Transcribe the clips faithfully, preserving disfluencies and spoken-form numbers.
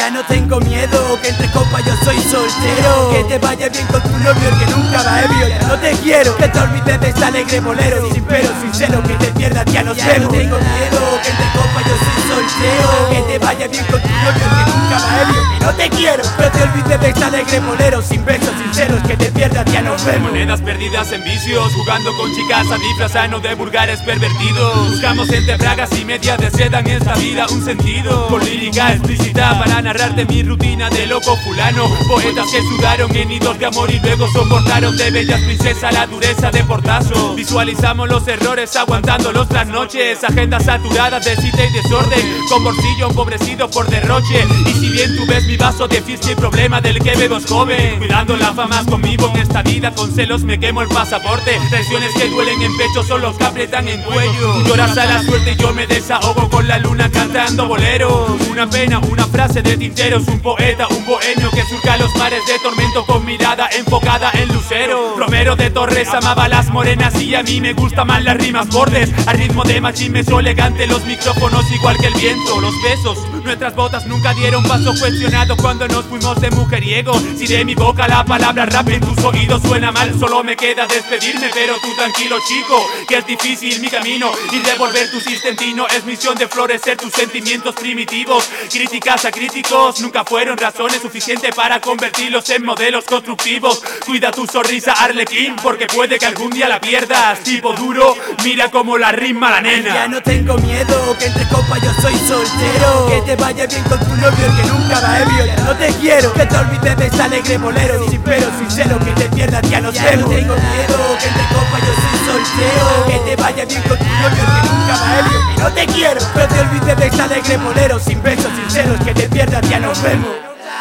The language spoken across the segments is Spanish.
Ya no tengo miedo, que entre copas yo soy soltero. Que te vaya bien con tu novio, el que nunca va ebrio. Ya no te quiero, que te olvides de este alegre bolero. Sin pero, sincero, que te pierdas, ya nos vemos. Ya no tengo miedo, que entre copas yo soy soltero. Que te vaya bien con tu novio, el que nunca va ebrio. Que no te quiero, pero te olvides de este alegre bolero. Sin besos sinceros, que te pierdas, ya nos vemos. Monedas perdidas en vicios, jugando con chicas a disfrazarnos de vulgares pervertidos. Buscamos entre bragas y medias de seda en esta vida un sentido. Con lírica explícita para narrarte mi rutina de loco fulano. Poetas que sudaron en nidos de amor y luego soportaron de bellas princesas la dureza de portazo. Visualizamos los errores aguantando los trasnoches. Agendas saturadas de cita y desorden, con bolsillo empobrecido por derroche. Y si bien tú ves mi vaso de fiesta y problema del que bebo es joven, cuidando la fama conmigo en esta vida, con celos me quemo el pasaporte. Tensiones que duelen en pecho son los que aprietan en cuello. Tú lloras a la suerte y yo me desahogo con la luna cantando boleros. Una pena, una frase de tinteros, un poeta, un bohemio que surca los mares de tormento con mirada enfocada en lucero. Romero de Torres amaba las morenas y a mí me gustan más las rimas bordes. A ritmo de machismo elegante, los micrófonos igual que el viento. Los besos, nuestras botas nunca dieron paso cuestionado cuando nos fuimos de mujeriego. Si de mi boca la palabra rap en tus oídos suena mal, solo me queda despedirme, pero tú tranquilo chico, que es difícil mi camino y devolver tu sistentino es misión de florecer tus sentimientos primitivos. Críticas a críticos nunca fueron razones suficientes para convertirlos en modelos constructivos. Cuida tu sonrisa Arlequín, porque puede que algún día la pierdas. Tipo duro, mira como la rima la nena. Ya no tengo miedo, que entre copas yo soy soltero. Que te vaya bien con tu novio, el que nunca va ebrio. Ya no te quiero, que te olvides de este alegre bolero. Sin pero, sincero, que te pierdas, ya nos vemos. Ya no tengo miedo, que entre copas yo soy soltero. Que te vaya bien con tu novio, el que nunca va ebrio. Que no te quiero, pero te olvides de este alegre bolero. Sin besos sinceros, que te pierdas, ya nos vemos.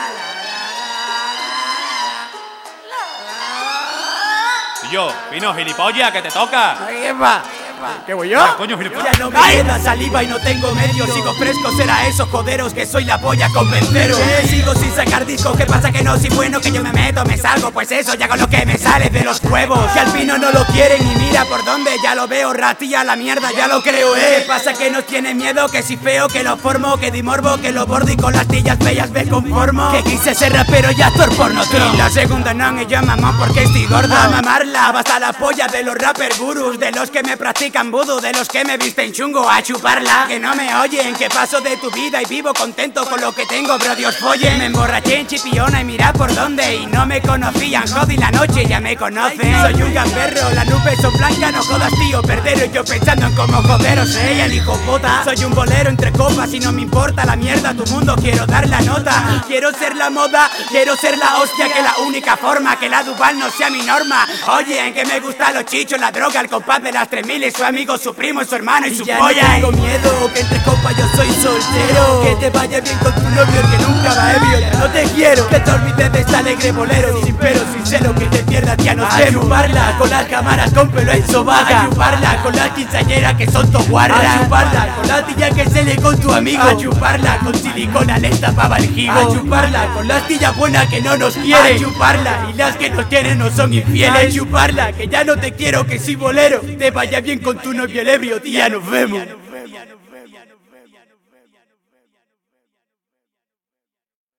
Y yo, vino gilipollas, que te toca. ¿Qué va? ¿Qué voy yo? Ah, coño, gilipollas. Ya no me queda saliva y no tengo medio. Sigo fresco, será eso, joderos, que soy la polla con vencero. ¿Qué? Sigo sin sacar discos, ¿qué pasa que no soy bueno? Que yo me meto, me salgo, pues eso, ya con lo que me sale de los huevos. Que al pino no lo quieren y mira por dónde, ya lo veo, ratilla la mierda, ya lo creo, eh. ¿Qué pasa que nos tiene miedo? Que si feo, que lo formo, que di morbo, que lo bordo y con las tillas bellas me conformo. Que quise ser rapero y actor porno tron. La segunda no, y yo mamón porque estoy gorda. A mamarla, basta la polla de los rapper gurus, de los que me practican vudú, de los que me visten chungo, a chuparla. Que no me oyen, que paso de tu vida y vivo contento con lo que tengo, bro, Dios folle. Me emborraché en Chipiona y mira por dónde, y no me conocían, jodí la noche, ya me conocen. Soy un gamberro, las nubes son blancas, no jodas tío, perdero. Y yo pensando en cómo joderos, eh, el hijo puta. Soy un bolero entre copas y no me importa la mierda, tu mundo quiero dar la nota. Quiero ser la moda, quiero ser la hostia, que la única forma que la Duval no sea mi norma. Oye, en que me gustan los chichos, la droga, el compás de las tres mil y su amigo, su primo, su hermano y, y su ya polla. No tengo miedo, que entre copas yo soy soltero. Que te vaya bien con tu novio, el que nunca va ebrio. Ya no te quiero, que te olvides de este alegre bolero. Sin pero, sincero, que te pierdas, ya no sé. A chuparla con las cámaras con pelo en sobaca. A chuparla con las quinceañeras que son to guarras. A chuparla con la tilla que se le con tu amigo. A chuparla con silicona lenta pa' el jibo. A chuparla con las tillas buenas que no nos quieren. A chuparla y las que nos quieren no son infieles. A chuparla que ya no te quiero, que soy bolero. Te vaya bien con tu novio el ebrio, tía, nos vemos.